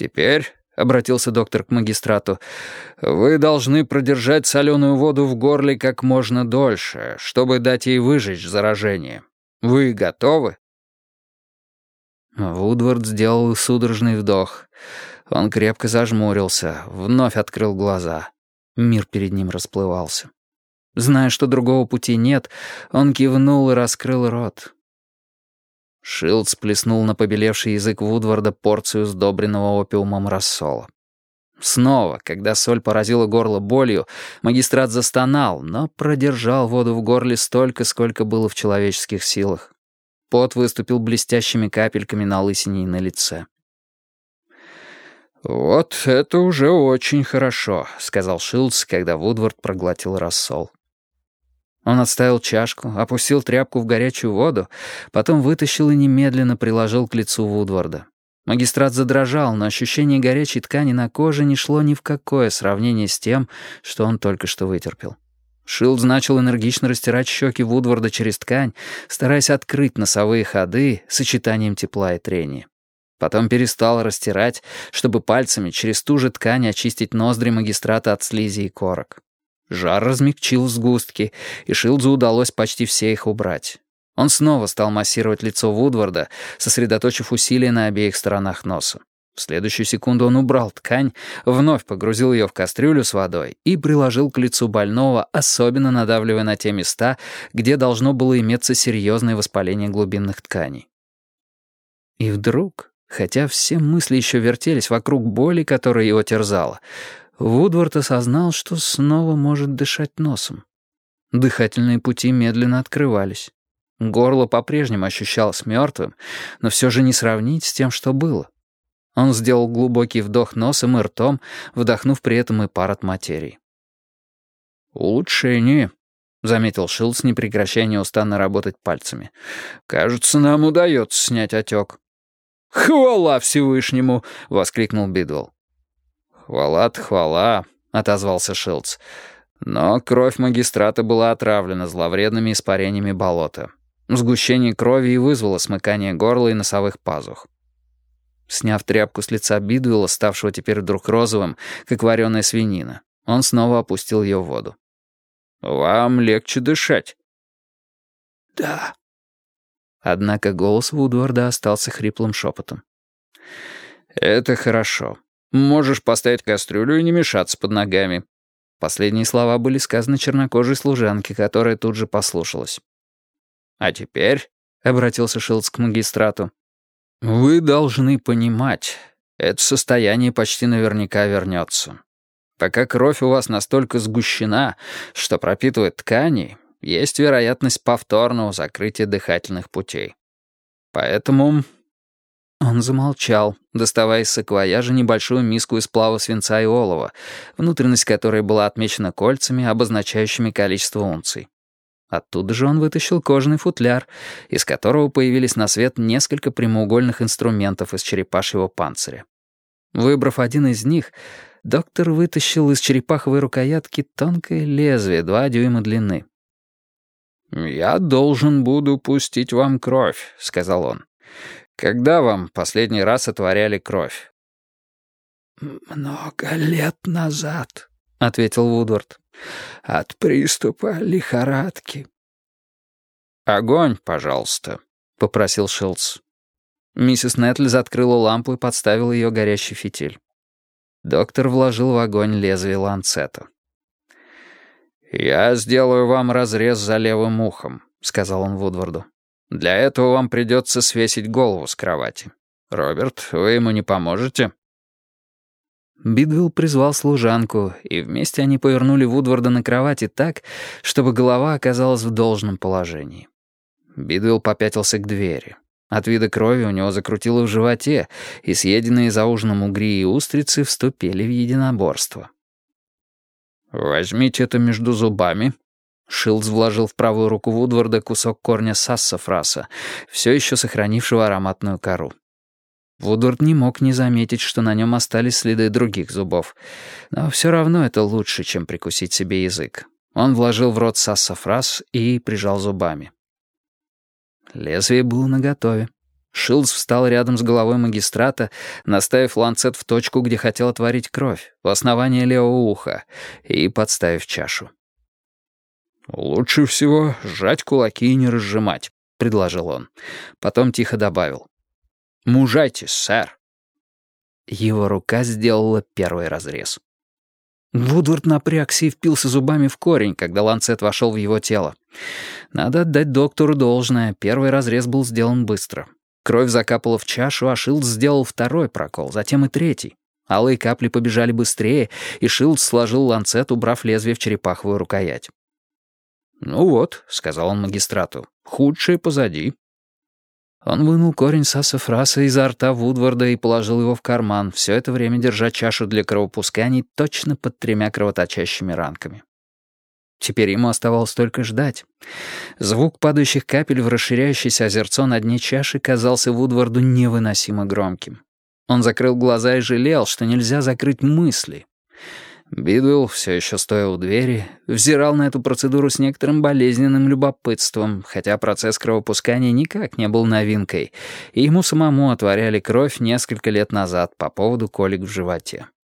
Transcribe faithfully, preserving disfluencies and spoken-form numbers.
«Теперь», — обратился доктор к магистрату, «вы должны продержать соленую воду в горле как можно дольше, чтобы дать ей выжечь заражение. Вы готовы?» Вудвард сделал судорожный вдох. Он крепко зажмурился, вновь открыл глаза. Мир перед ним расплывался. Зная, что другого пути нет, он кивнул и раскрыл рот. Шилдс плеснул на побелевший язык Вудварда порцию сдобренного опиумом рассола. Снова, когда соль поразила горло болью, магистрат застонал, но продержал воду в горле столько, сколько было в человеческих силах. Пот выступил блестящими капельками на лысине и на лице. «Вот это уже очень хорошо», — сказал Шилдс, когда Вудвард проглотил рассол. Он отставил чашку, опустил тряпку в горячую воду, потом вытащил и немедленно приложил к лицу Вудварда. Магистрат задрожал, но ощущение горячей ткани на коже не шло ни в какое сравнение с тем, что он только что вытерпел. Шилдс начал энергично растирать щеки Вудварда через ткань, стараясь открыть носовые ходы сочетанием тепла и трения. Потом перестал растирать, чтобы пальцами через ту же ткань очистить ноздри магистрата от слизи и корок. Жар размягчил сгустки, и Шилдсу удалось почти все их убрать. Он снова стал массировать лицо Вудварда, сосредоточив усилия на обеих сторонах носа. В следующую секунду он убрал ткань, вновь погрузил ее в кастрюлю с водой и приложил к лицу больного, особенно надавливая на те места, где должно было иметься серьезное воспаление глубинных тканей. И вдруг, хотя все мысли еще вертелись вокруг боли, которая его терзала, Вудвард осознал, что снова может дышать носом. Дыхательные пути медленно открывались. Горло по-прежнему ощущалось мертвым, но все же не сравнить с тем, что было. Он сделал глубокий вдох носом и ртом, вдохнув при этом и пар от материи. «Улучшение», — заметил Шилдс, не прекращая неустанно работать пальцами. «Кажется, нам удается снять отек». «Хвала Всевышнему!» — воскликнул Бидвелл. «Хвала-то хвала», — отозвался Шилдс. Но кровь магистрата была отравлена зловредными испарениями болота. Сгущение крови и вызвало смыкание горла и носовых пазух. Сняв тряпку с лица Бидвелла, ставшего теперь вдруг розовым, как вареная свинина, он снова опустил ее в воду. «Вам легче дышать?» «Да». Однако голос Вудварда остался хриплым шепотом. «Это хорошо. Можешь поставить кастрюлю и не мешаться под ногами». Последние слова были сказаны чернокожей служанке, которая тут же послушалась. «А теперь», — обратился Шилдс к магистрату, «вы должны понимать, это состояние почти наверняка вернется. Пока кровь у вас настолько сгущена, что пропитывает ткани, есть вероятность повторного закрытия дыхательных путей. Поэтому...» Он замолчал, доставая из саквояжа небольшую миску из сплава свинца и олова, внутренность которой была отмечена кольцами, обозначающими количество унций. Оттуда же он вытащил кожаный футляр, из которого появились на свет несколько прямоугольных инструментов из черепашьего панциря. Выбрав один из них, доктор вытащил из черепаховой рукоятки тонкое лезвие, два дюйма длины. «Я должен буду пустить вам кровь», — сказал он. «Когда вам последний раз отворяли кровь?» «Много лет назад», — ответил Вудвард. «От приступа лихорадки». «Огонь, пожалуйста», — попросил Шилдс. Миссис Нетлз открыла лампу и подставила ее горящий фитиль. Доктор вложил в огонь лезвие ланцета. «Я сделаю вам разрез за левым ухом», — сказал он Вудварду. «Для этого вам придется свесить голову с кровати. Роберт, вы ему не поможете?» Бидвелл призвал служанку, и вместе они повернули Вудварда на кровати так, чтобы голова оказалась в должном положении. Бидвелл попятился к двери. От вида крови у него закрутило в животе, и съеденные за ужином угри и устрицы вступили в единоборство. «Возьмите это между зубами». Шилдс вложил в правую руку Вудварда кусок корня сассафраса, все еще сохранившего ароматную кору. Вудвард не мог не заметить, что на нем остались следы других зубов. Но все равно это лучше, чем прикусить себе язык. Он вложил в рот сассафрас и прижал зубами. Лезвие было наготове. Шилдс встал рядом с головой магистрата, наставив ланцет в точку, где хотел отварить кровь, в основание левого уха, и подставив чашу. «Лучше всего сжать кулаки и не разжимать», — предложил он. Потом тихо добавил. «Мужайтесь, сэр». Его рука сделала первый разрез. Вудвард напрягся и впился зубами в корень, когда ланцет вошел в его тело. Надо отдать доктору должное, первый разрез был сделан быстро. Кровь закапала в чашу, а Шилдс сделал второй прокол, затем и третий. Алые капли побежали быстрее, и Шилдс сложил ланцет, убрав лезвие в черепаховую рукоять. «Ну вот», — сказал он магистрату, — «худшее позади». Он вынул корень сассафраса изо рта Вудварда и положил его в карман, все это время держа чашу для кровопусканий точно под тремя кровоточащими ранками. Теперь ему оставалось только ждать. Звук падающих капель в расширяющееся озерцо на дне чаши казался Вудварду невыносимо громким. Он закрыл глаза и жалел, что нельзя закрыть мысли. Бидуэлл, все еще стоя у двери, взирал на эту процедуру с некоторым болезненным любопытством, хотя процесс кровопускания никак не был новинкой, и ему самому отворяли кровь несколько лет назад по поводу колик в животе.